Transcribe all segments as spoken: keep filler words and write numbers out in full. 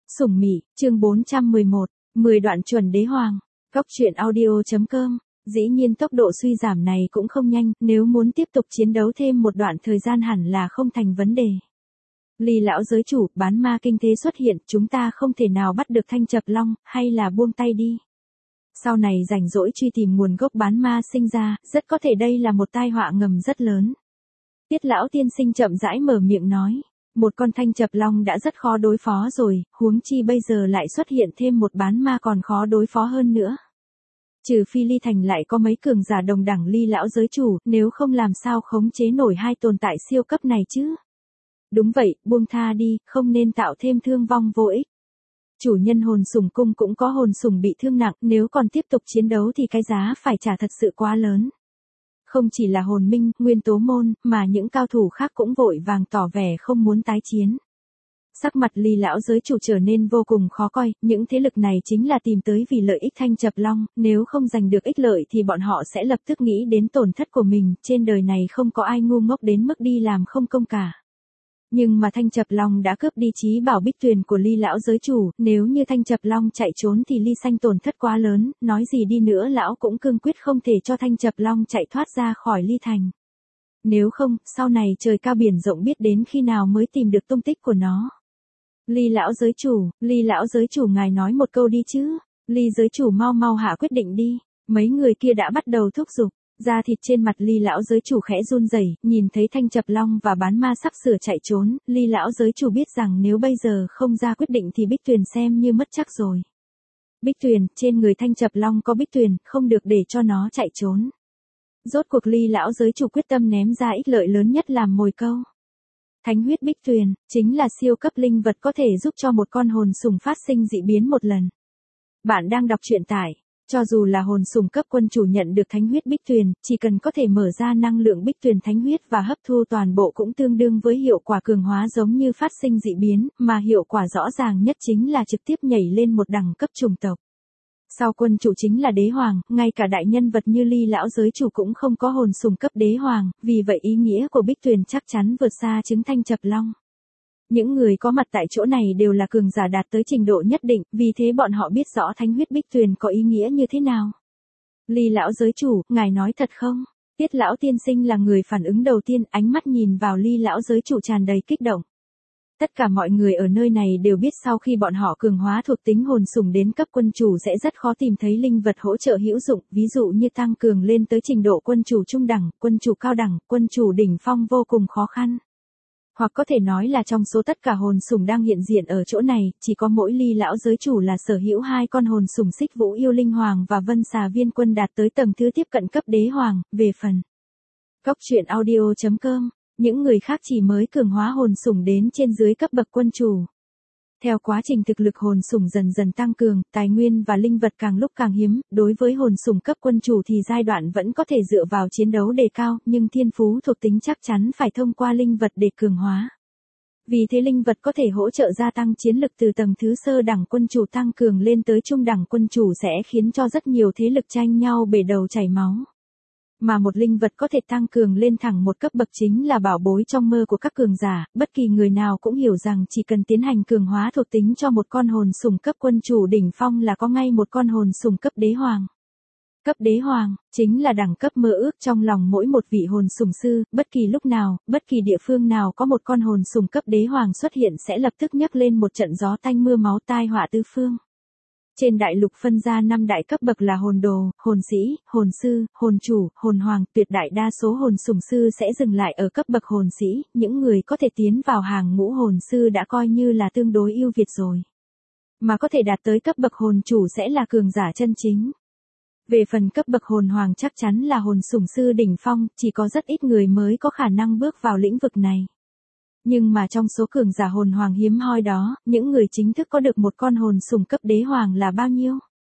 Sủng Mị, chương bốn trăm mười một, mười đoạn chuẩn đế hoàng. Góc truyện audio.com. Dĩ nhiên tốc độ suy giảm này cũng không nhanh, nếu muốn tiếp tục chiến đấu thêm một đoạn thời gian hẳn là không thành vấn đề. Ly lão giới chủ, bán ma kinh thế xuất hiện, chúng ta không thể nào bắt được Thanh Chập Long, hay là buông tay đi. Sau này rảnh rỗi truy tìm nguồn gốc bán ma sinh ra, rất có thể đây là một tai họa ngầm rất lớn. Tiết lão tiên sinh chậm rãi mở miệng nói. Một con Thanh Chập Long đã rất khó đối phó rồi, huống chi bây giờ lại xuất hiện thêm một bán ma còn khó đối phó hơn nữa. Trừ phi Ly Thành lại có mấy cường giả đồng đẳng Ly lão giới chủ, nếu không làm sao khống chế nổi hai tồn tại siêu cấp này chứ. Đúng vậy, buông tha đi, không nên tạo thêm thương vong vô ích. Chủ nhân hồn sủng cung cũng có hồn sủng bị thương nặng, nếu còn tiếp tục chiến đấu thì cái giá phải trả thật sự quá lớn. Không chỉ là hồn minh, nguyên tố môn, mà những cao thủ khác cũng vội vàng tỏ vẻ không muốn tái chiến. Sắc mặt Ly lão giới chủ trở nên vô cùng khó coi, những thế lực này chính là tìm tới vì lợi ích Thanh Chập Long, nếu không giành được ích lợi thì bọn họ sẽ lập tức nghĩ đến tổn thất của mình, trên đời này không có ai ngu ngốc đến mức đi làm không công cả. Nhưng mà Thanh Chập Long đã cướp đi trí bảo Bích Tuyền của Ly lão giới chủ, nếu như Thanh Chập Long chạy trốn thì Ly Xanh tổn thất quá lớn, nói gì đi nữa lão cũng cương quyết không thể cho Thanh Chập Long chạy thoát ra khỏi Ly Thành. Nếu không, sau này trời cao biển rộng biết đến khi nào mới tìm được tung tích của nó. Ly lão giới chủ, Ly lão giới chủ ngài nói một câu đi chứ, Ly giới chủ mau mau hạ quyết định đi, mấy người kia đã bắt đầu thúc giục. Da thịt trên mặt Ly lão giới chủ khẽ run rẩy, nhìn thấy Thanh Chập Long và bán ma sắp sửa chạy trốn, Ly lão giới chủ biết rằng nếu bây giờ không ra quyết định thì Bích Tuyền xem như mất chắc rồi. Bích Tuyền, trên người Thanh Chập Long có Bích Tuyền, không được để cho nó chạy trốn. Rốt cuộc Ly lão giới chủ quyết tâm ném ra ích lợi lớn nhất làm mồi câu. Thánh huyết Bích Tuyền, chính là siêu cấp linh vật có thể giúp cho một con hồn sủng phát sinh dị biến một lần. Bạn đang đọc truyện tại cho dù là hồn sủng cấp quân chủ nhận được thánh huyết Bích Tuyền, chỉ cần có thể mở ra năng lượng Bích Tuyền thánh huyết và hấp thu toàn bộ cũng tương đương với hiệu quả cường hóa giống như phát sinh dị biến, mà hiệu quả rõ ràng nhất chính là trực tiếp nhảy lên một đẳng cấp chủng tộc. Sau quân chủ chính là đế hoàng, ngay cả đại nhân vật như Ly lão giới chủ cũng không có hồn sủng cấp đế hoàng, vì vậy ý nghĩa của Bích Tuyền chắc chắn vượt xa chứng Thanh Chập Long. Những người có mặt tại chỗ này đều là cường giả đạt tới trình độ nhất định, vì thế bọn họ biết rõ thánh huyết Bích Tuyền có ý nghĩa như thế nào. Ly lão giới chủ, ngài nói thật không? Tiết lão tiên sinh là người phản ứng đầu tiên, ánh mắt nhìn vào Ly lão giới chủ tràn đầy kích động. Tất cả mọi người ở nơi này đều biết sau khi bọn họ cường hóa thuộc tính hồn sủng đến cấp quân chủ sẽ rất khó tìm thấy linh vật hỗ trợ hữu dụng, ví dụ như tăng cường lên tới trình độ quân chủ trung đẳng, quân chủ cao đẳng, quân chủ đỉnh phong vô cùng khó khăn. Hoặc có thể nói là trong số tất cả hồn sủng đang hiện diện ở chỗ này, chỉ có mỗi Ly lão giới chủ là sở hữu hai con hồn sủng Xích Vũ Yêu Linh Hoàng và Vân Xà Viên Quân đạt tới tầng thứ tiếp cận cấp đế hoàng, về phần góc truyện audio.com, những người khác chỉ mới cường hóa hồn sủng đến trên dưới cấp bậc quân chủ. Theo quá trình thực lực hồn sủng dần dần tăng cường, tài nguyên và linh vật càng lúc càng hiếm, đối với hồn sủng cấp quân chủ thì giai đoạn vẫn có thể dựa vào chiến đấu đề cao, nhưng thiên phú thuộc tính chắc chắn phải thông qua linh vật để cường hóa. Vì thế linh vật có thể hỗ trợ gia tăng chiến lực từ tầng thứ sơ đẳng quân chủ tăng cường lên tới trung đẳng quân chủ sẽ khiến cho rất nhiều thế lực tranh nhau bể đầu chảy máu. Mà một linh vật có thể tăng cường lên thẳng một cấp bậc chính là bảo bối trong mơ của các cường giả, bất kỳ người nào cũng hiểu rằng chỉ cần tiến hành cường hóa thuộc tính cho một con hồn sủng cấp quân chủ đỉnh phong là có ngay một con hồn sủng cấp đế hoàng. Cấp đế hoàng, chính là đẳng cấp mơ ước trong lòng mỗi một vị hồn sủng sư, bất kỳ lúc nào, bất kỳ địa phương nào có một con hồn sủng cấp đế hoàng xuất hiện sẽ lập tức nhấc lên một trận gió tanh mưa máu tai họa tứ phương. Trên đại lục phân ra năm đại cấp bậc là hồn đồ, hồn sĩ, hồn sư, hồn chủ, hồn hoàng, tuyệt đại đa số hồn sủng sư sẽ dừng lại ở cấp bậc hồn sĩ, những người có thể tiến vào hàng ngũ hồn sư đã coi như là tương đối ưu việt rồi. Mà có thể đạt tới cấp bậc hồn chủ sẽ là cường giả chân chính. Về phần cấp bậc hồn hoàng chắc chắn là hồn sủng sư đỉnh phong, chỉ có rất ít người mới có khả năng bước vào lĩnh vực này. Nhưng mà trong số cường giả hồn hoàng hiếm hoi đó, những người chính thức có được một con hồn sủng cấp đế hoàng là bao nhiêu?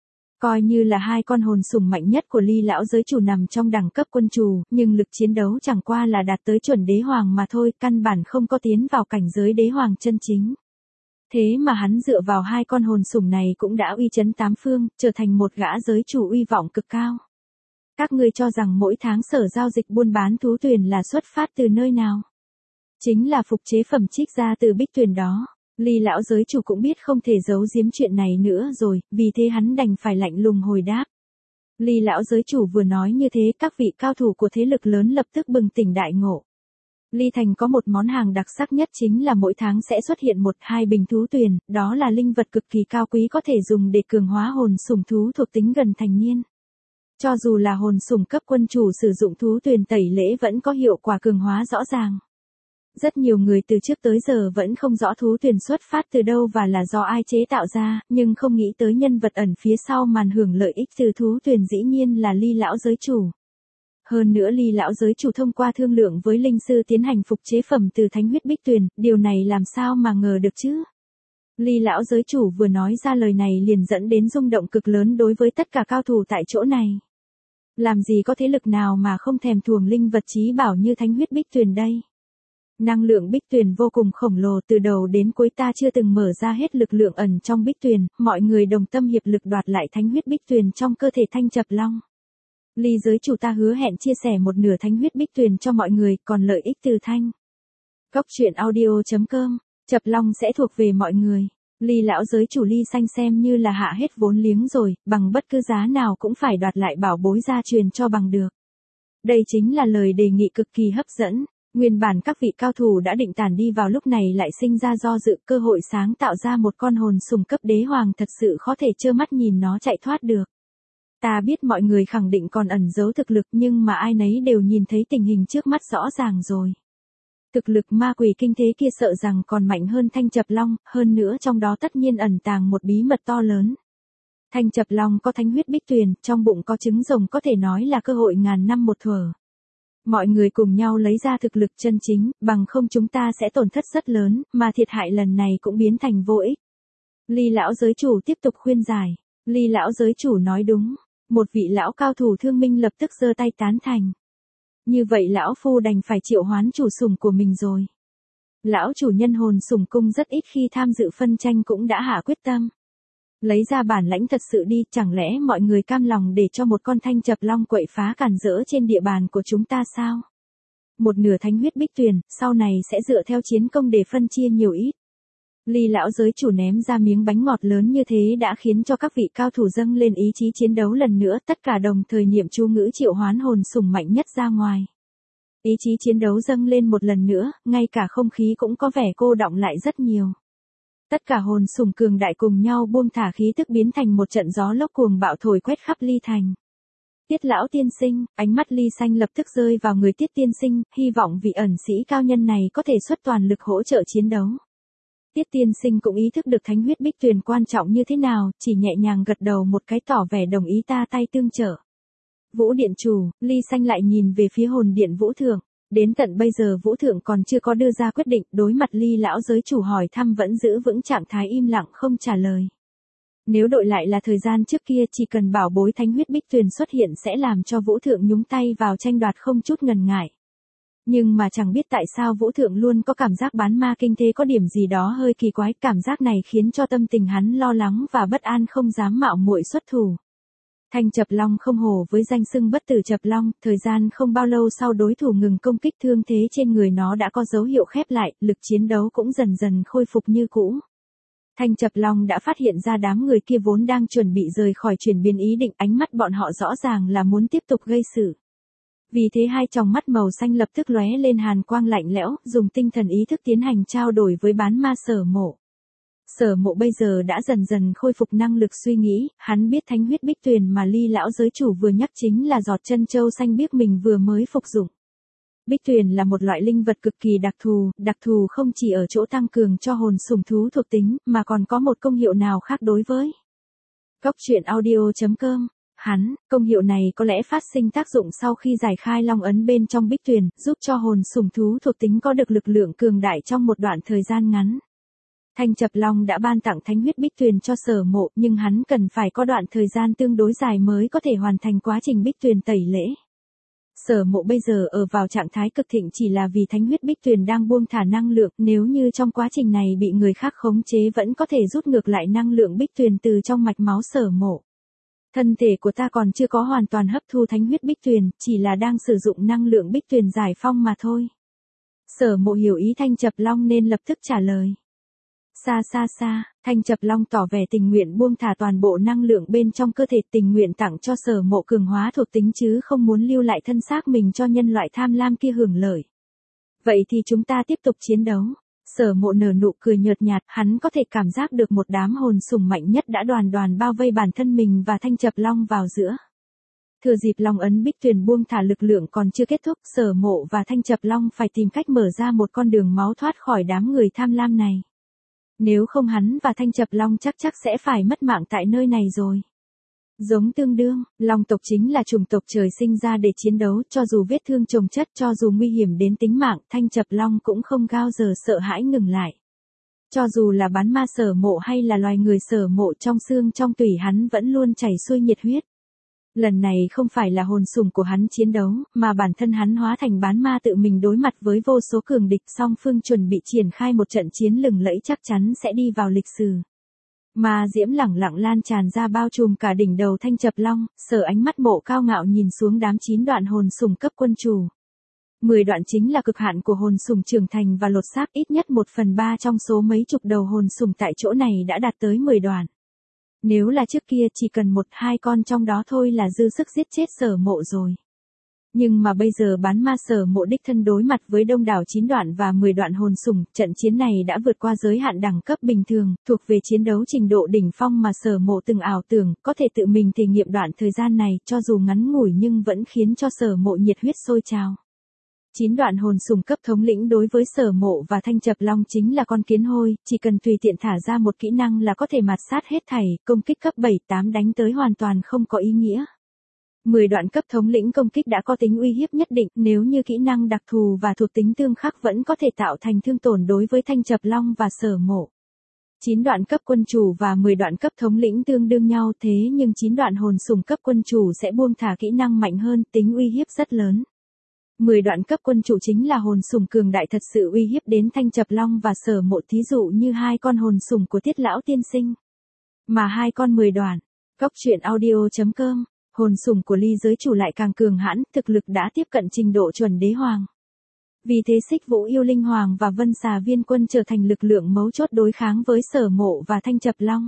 Coi như là hai con hồn sủng mạnh nhất của Ly lão giới chủ nằm trong đẳng cấp quân chủ, nhưng lực chiến đấu chẳng qua là đạt tới chuẩn đế hoàng mà thôi, căn bản không có tiến vào cảnh giới đế hoàng chân chính. Thế mà hắn dựa vào hai con hồn sủng này cũng đã uy chấn tám phương, trở thành một gã giới chủ uy vọng cực cao. Các ngươi cho rằng mỗi tháng sở giao dịch buôn bán thú Tuyền là xuất phát từ nơi nào? Chính là phục chế phẩm trích ra từ Bích Tuyền đó. Ly lão giới chủ cũng biết không thể giấu giếm chuyện này nữa rồi, vì thế hắn đành phải lạnh lùng hồi đáp. Ly lão giới chủ vừa nói như thế, các vị cao thủ của thế lực lớn lập tức bừng tỉnh đại ngộ. Ly Thành có một món hàng đặc sắc nhất chính là mỗi tháng sẽ xuất hiện một hai bình thú tuyền, đó là linh vật cực kỳ cao quý có thể dùng để cường hóa hồn sủng thú thuộc tính gần thành niên. Cho dù là hồn sủng cấp quân chủ sử dụng thú tuyền tẩy lễ vẫn có hiệu quả cường hóa rõ ràng. Rất nhiều người từ trước tới giờ vẫn không rõ thú tuyền xuất phát từ đâu và là do ai chế tạo ra, nhưng không nghĩ tới nhân vật ẩn phía sau màn hưởng lợi ích từ thú tuyền dĩ nhiên là Ly lão giới chủ. Hơn nữa Ly lão giới chủ thông qua thương lượng với linh sư tiến hành phục chế phẩm từ thánh huyết bích tuyền, điều này làm sao mà ngờ được chứ? Ly lão giới chủ vừa nói ra lời này liền dẫn đến rung động cực lớn đối với tất cả cao thủ tại chỗ này. Làm gì có thế lực nào mà không thèm thuồng linh vật chí bảo như thánh huyết bích tuyền đây? Năng lượng bích tuyền vô cùng khổng lồ, từ đầu đến cuối ta chưa từng mở ra hết lực lượng ẩn trong bích tuyền, mọi người đồng tâm hiệp lực đoạt lại thánh huyết bích tuyền trong cơ thể Thanh Chập Long. Ly giới chủ ta hứa hẹn chia sẻ một nửa thánh huyết bích tuyền cho mọi người, còn lợi ích từ thanh. Cốc truyện audio chấm com, Chập Long sẽ thuộc về mọi người. Ly lão giới chủ Ly Xanh xem như là hạ hết vốn liếng rồi, bằng bất cứ giá nào cũng phải đoạt lại bảo bối gia truyền cho bằng được. Đây chính là lời đề nghị cực kỳ hấp dẫn. Nguyên bản các vị cao thủ đã định tản đi vào lúc này lại sinh ra do dự, cơ hội sáng tạo ra một con hồn sủng cấp đế hoàng thật sự khó thể trơ mắt nhìn nó chạy thoát được. Ta biết mọi người khẳng định còn ẩn giấu thực lực nhưng mà ai nấy đều nhìn thấy tình hình trước mắt rõ ràng rồi. Thực lực ma quỷ kinh thế kia sợ rằng còn mạnh hơn Thanh Chập Long, hơn nữa trong đó tất nhiên ẩn tàng một bí mật to lớn. Thanh Chập Long có thánh huyết bích tuyền, trong bụng có trứng rồng có thể nói là cơ hội ngàn năm một thuở. Mọi người cùng nhau lấy ra thực lực chân chính, bằng không chúng ta sẽ tổn thất rất lớn, mà thiệt hại lần này cũng biến thành vô ích. Ly lão giới chủ tiếp tục khuyên giải. Ly lão giới chủ nói đúng. Một vị lão cao thủ thương minh lập tức giơ tay tán thành. Như vậy lão phu đành phải triệu hoán chủ sủng của mình rồi. Lão chủ nhân hồn sủng cung rất ít khi tham dự phân tranh cũng đã hạ quyết tâm. Lấy ra bản lãnh thật sự đi, chẳng lẽ mọi người cam lòng để cho một con Thanh Chập Long quậy phá cản rỡ trên địa bàn của chúng ta sao? Một nửa thánh huyết bích tuyền, sau này sẽ dựa theo chiến công để phân chia nhiều ít. Ly lão giới chủ ném ra miếng bánh ngọt lớn như thế đã khiến cho các vị cao thủ dâng lên ý chí chiến đấu lần nữa, tất cả đồng thời niệm chú ngữ triệu hoán hồn sủng mạnh nhất ra ngoài. Ý chí chiến đấu dâng lên một lần nữa, ngay cả không khí cũng có vẻ cô đọng lại rất nhiều. Tất cả hồn sủng cường đại cùng nhau buông thả khí tức biến thành một trận gió lốc cuồng bạo thổi quét khắp Ly Thành. Tiết lão tiên sinh, ánh mắt Ly Xanh lập tức rơi vào người Tiết tiên sinh, hy vọng vị ẩn sĩ cao nhân này có thể xuất toàn lực hỗ trợ chiến đấu. Tiết tiên sinh cũng ý thức được thánh huyết bích tuyền quan trọng như thế nào, chỉ nhẹ nhàng gật đầu một cái tỏ vẻ đồng ý ta tay tương trợ. Vũ điện chủ, Ly Xanh lại nhìn về phía hồn điện Vũ Thượng. Đến tận bây giờ Vũ Thượng còn chưa có đưa ra quyết định, đối mặt Ly lão giới chủ hỏi thăm vẫn giữ vững trạng thái im lặng không trả lời. Nếu đội lại là thời gian trước kia chỉ cần bảo bối thánh huyết bích tuyền xuất hiện sẽ làm cho Vũ Thượng nhúng tay vào tranh đoạt không chút ngần ngại. Nhưng mà chẳng biết tại sao Vũ Thượng luôn có cảm giác bán ma kinh thế có điểm gì đó hơi kỳ quái, cảm giác này khiến cho tâm tình hắn lo lắng và bất an không dám mạo muội xuất thủ. Thanh Chập Long không hổ với danh xưng bất tử Chập Long, thời gian không bao lâu sau đối thủ ngừng công kích thương thế trên người nó đã có dấu hiệu khép lại, lực chiến đấu cũng dần dần khôi phục như cũ. Thanh Chập Long đã phát hiện ra đám người kia vốn đang chuẩn bị rời khỏi chuyển biến ý định, ánh mắt bọn họ rõ ràng là muốn tiếp tục gây sự. Vì thế hai tròng mắt màu xanh lập tức lóe lên hàn quang lạnh lẽo, dùng tinh thần ý thức tiến hành trao đổi với bán ma Sở Mộ. Sở Mộ bây giờ đã dần dần khôi phục năng lực suy nghĩ, hắn biết thánh huyết bích tuyền mà Ly lão giới chủ vừa nhắc chính là giọt chân châu xanh biếc mình vừa mới phục dụng. Bích tuyền là một loại linh vật cực kỳ đặc thù, đặc thù không chỉ ở chỗ tăng cường cho hồn sủng thú thuộc tính, mà còn có một công hiệu nào khác đối với. Cốc truyện audio chấm com. Hắn, công hiệu này có lẽ phát sinh tác dụng sau khi giải khai long ấn bên trong bích tuyền, giúp cho hồn sủng thú thuộc tính có được lực lượng cường đại trong một đoạn thời gian ngắn. Thanh Chập Long đã ban tặng thánh huyết bích tuyền cho Sở Mộ, nhưng hắn cần phải có đoạn thời gian tương đối dài mới có thể hoàn thành quá trình bích tuyền tẩy lễ. Sở Mộ bây giờ ở vào trạng thái cực thịnh chỉ là vì thánh huyết bích tuyền đang buông thả năng lượng, nếu như trong quá trình này bị người khác khống chế vẫn có thể rút ngược lại năng lượng bích tuyền từ trong mạch máu Sở Mộ. Thân thể của ta còn chưa có hoàn toàn hấp thu thánh huyết bích tuyền, chỉ là đang sử dụng năng lượng bích tuyền giải phong mà thôi. Sở Mộ hiểu ý Thanh Chập Long nên lập tức trả lời. Xa xa xa, Thanh Chập Long tỏ vẻ tình nguyện buông thả toàn bộ năng lượng bên trong cơ thể, tình nguyện tặng cho Sở Mộ cường hóa thuộc tính chứ không muốn lưu lại thân xác mình cho nhân loại tham lam kia hưởng lợi. Vậy thì chúng ta tiếp tục chiến đấu. Sở Mộ nở nụ cười nhợt nhạt, hắn có thể cảm giác được một đám hồn sùng mạnh nhất đã đoàn đoàn bao vây bản thân mình và Thanh Chập Long vào giữa. Thừa dịp Long ấn Bích Tuyền buông thả lực lượng còn chưa kết thúc, Sở Mộ và Thanh Chập Long phải tìm cách mở ra một con đường máu thoát khỏi đám người tham lam này. Nếu không hắn và Thanh Chập Long chắc chắc sẽ phải mất mạng tại nơi này rồi. Giống tương đương, Long tộc chính là chủng tộc trời sinh ra để chiến đấu, cho dù vết thương chồng chất, cho dù nguy hiểm đến tính mạng, Thanh Chập Long cũng không bao giờ sợ hãi ngừng lại. Cho dù là bán ma Sở Mộ hay là loài người Sở Mộ, trong xương trong tủy hắn vẫn luôn chảy xuôi nhiệt huyết. Lần này không phải là hồn sùng của hắn chiến đấu, mà bản thân hắn hóa thành bán ma tự mình đối mặt với vô số cường địch, song phương chuẩn bị triển khai một trận chiến lừng lẫy chắc chắn sẽ đi vào lịch sử. Ma diễm lẳng lặng lan tràn ra bao trùm cả đỉnh đầu Thanh Chập Long, Sở ánh mắt Mộ cao ngạo nhìn xuống đám chín đoạn hồn sùng cấp quân chủ. mười đoạn chính là cực hạn của hồn sùng trưởng thành và lột xác, ít nhất một phần ba trong số mấy chục đầu hồn sùng tại chỗ này đã đạt tới mười đoạn. Nếu là trước kia chỉ cần một hai con trong đó thôi là dư sức giết chết Sở Mộ rồi. Nhưng mà bây giờ bán ma Sở Mộ đích thân đối mặt với đông đảo chín đoạn và mười đoạn hồn sùng, trận chiến này đã vượt qua giới hạn đẳng cấp bình thường, thuộc về chiến đấu trình độ đỉnh phong mà Sở Mộ từng ảo tưởng, có thể tự mình thể nghiệm đoạn thời gian này, cho dù ngắn ngủi nhưng vẫn khiến cho Sở Mộ nhiệt huyết sôi trào. Chín đoạn hồn sùng cấp thống lĩnh đối với Sở Mộ và Thanh Chập Long chính là con kiến hôi, chỉ cần tùy tiện thả ra một kỹ năng là có thể mạt sát hết thảy, công kích cấp bảy tám đánh tới hoàn toàn không có ý nghĩa. mười đoạn cấp thống lĩnh công kích đã có tính uy hiếp nhất định, nếu như kỹ năng đặc thù và thuộc tính tương khắc vẫn có thể tạo thành thương tổn đối với Thanh Chập Long và Sở Mộ. chín đoạn cấp quân chủ và mười đoạn cấp thống lĩnh tương đương nhau, thế nhưng chín đoạn hồn sùng cấp quân chủ sẽ buông thả kỹ năng mạnh hơn, tính uy hiếp rất lớn. mười đoạn cấp quân chủ chính là hồn sùng cường đại thật sự uy hiếp đến Thanh Chập Long và Sở Mộ, thí dụ như hai con hồn sùng của Tiết lão tiên sinh. Mà hai con mười đoạn. Cốc truyện audio chấm com, hồn sùng của ly giới chủ lại càng cường hãn, thực lực đã tiếp cận trình độ chuẩn đế hoàng. Vì thế Xích Vũ Yêu Linh Hoàng và Vân Xà Viên Quân trở thành lực lượng mấu chốt đối kháng với Sở Mộ và Thanh Chập Long.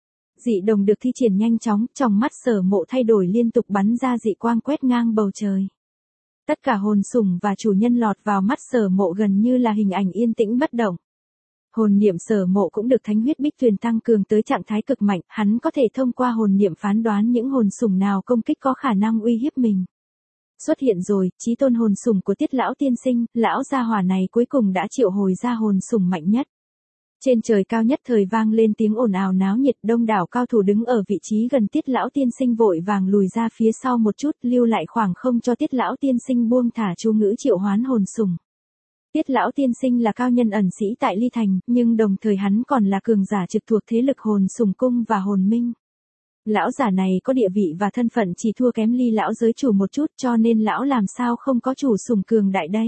Dị đồng được thi triển nhanh chóng, trong mắt Sở Mộ thay đổi liên tục bắn ra dị quang quét ngang bầu trời. Tất cả hồn sùng và chủ nhân lọt vào mắt Sở Mộ gần như là hình ảnh yên tĩnh bất động. Hồn niệm Sở Mộ cũng được Thánh huyết Bích Tuyền tăng cường tới trạng thái cực mạnh, hắn có thể thông qua hồn niệm phán đoán những hồn sùng nào công kích có khả năng uy hiếp mình. Xuất hiện rồi, chí tôn hồn sùng của Tiết lão tiên sinh, lão gia hỏa này cuối cùng đã triệu hồi ra hồn sùng mạnh nhất. Trên trời cao nhất thời vang lên tiếng ồn ào náo nhiệt, đông đảo cao thủ đứng ở vị trí gần Tiết lão tiên sinh vội vàng lùi ra phía sau một chút, lưu lại khoảng không cho Tiết lão tiên sinh buông thả chú ngữ triệu hoán hồn sùng. Tiết lão tiên sinh là cao nhân ẩn sĩ tại Ly Thành, nhưng đồng thời hắn còn là cường giả trực thuộc thế lực hồn sùng cung và hồn minh. Lão giả này có địa vị và thân phận chỉ thua kém Ly lão giới chủ một chút, cho nên lão làm sao không có chủ sùng cường đại đây.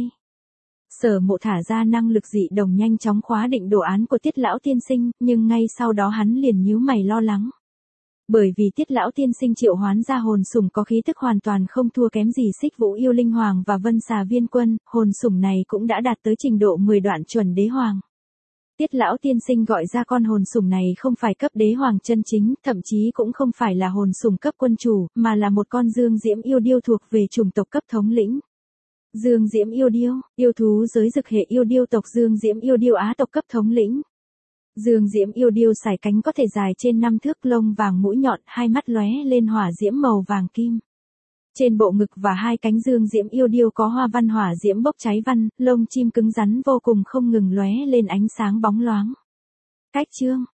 Sở Mộ thả ra năng lực dị đồng nhanh chóng khóa định đồ án của Tiết lão tiên sinh, nhưng ngay sau đó hắn liền nhíu mày lo lắng. Bởi vì Tiết lão tiên sinh triệu hoán ra hồn sùng có khí tức hoàn toàn không thua kém gì Xích Vũ Yêu Linh Hoàng và Vân Xà Viên Quân, hồn sùng này cũng đã đạt tới trình độ mười đoạn chuẩn đế hoàng. Tiết lão tiên sinh gọi ra con hồn sùng này không phải cấp đế hoàng chân chính, thậm chí cũng không phải là hồn sùng cấp quân chủ, mà là một con dương diễm yêu điêu thuộc về chủng tộc cấp thống lĩnh. Dương diễm yêu điêu, yêu thú giới dực hệ yêu điêu tộc Dương diễm yêu điêu Á tộc cấp thống lĩnh. Dương diễm yêu điêu sải cánh có thể dài trên năm thước, lông vàng mũi nhọn, hai mắt lóe lên hỏa diễm màu vàng kim. Trên bộ ngực và hai cánh dương diễm yêu điêu có hoa văn hỏa diễm bốc cháy văn, lông chim cứng rắn vô cùng không ngừng lóe lên ánh sáng bóng loáng. Cách chương,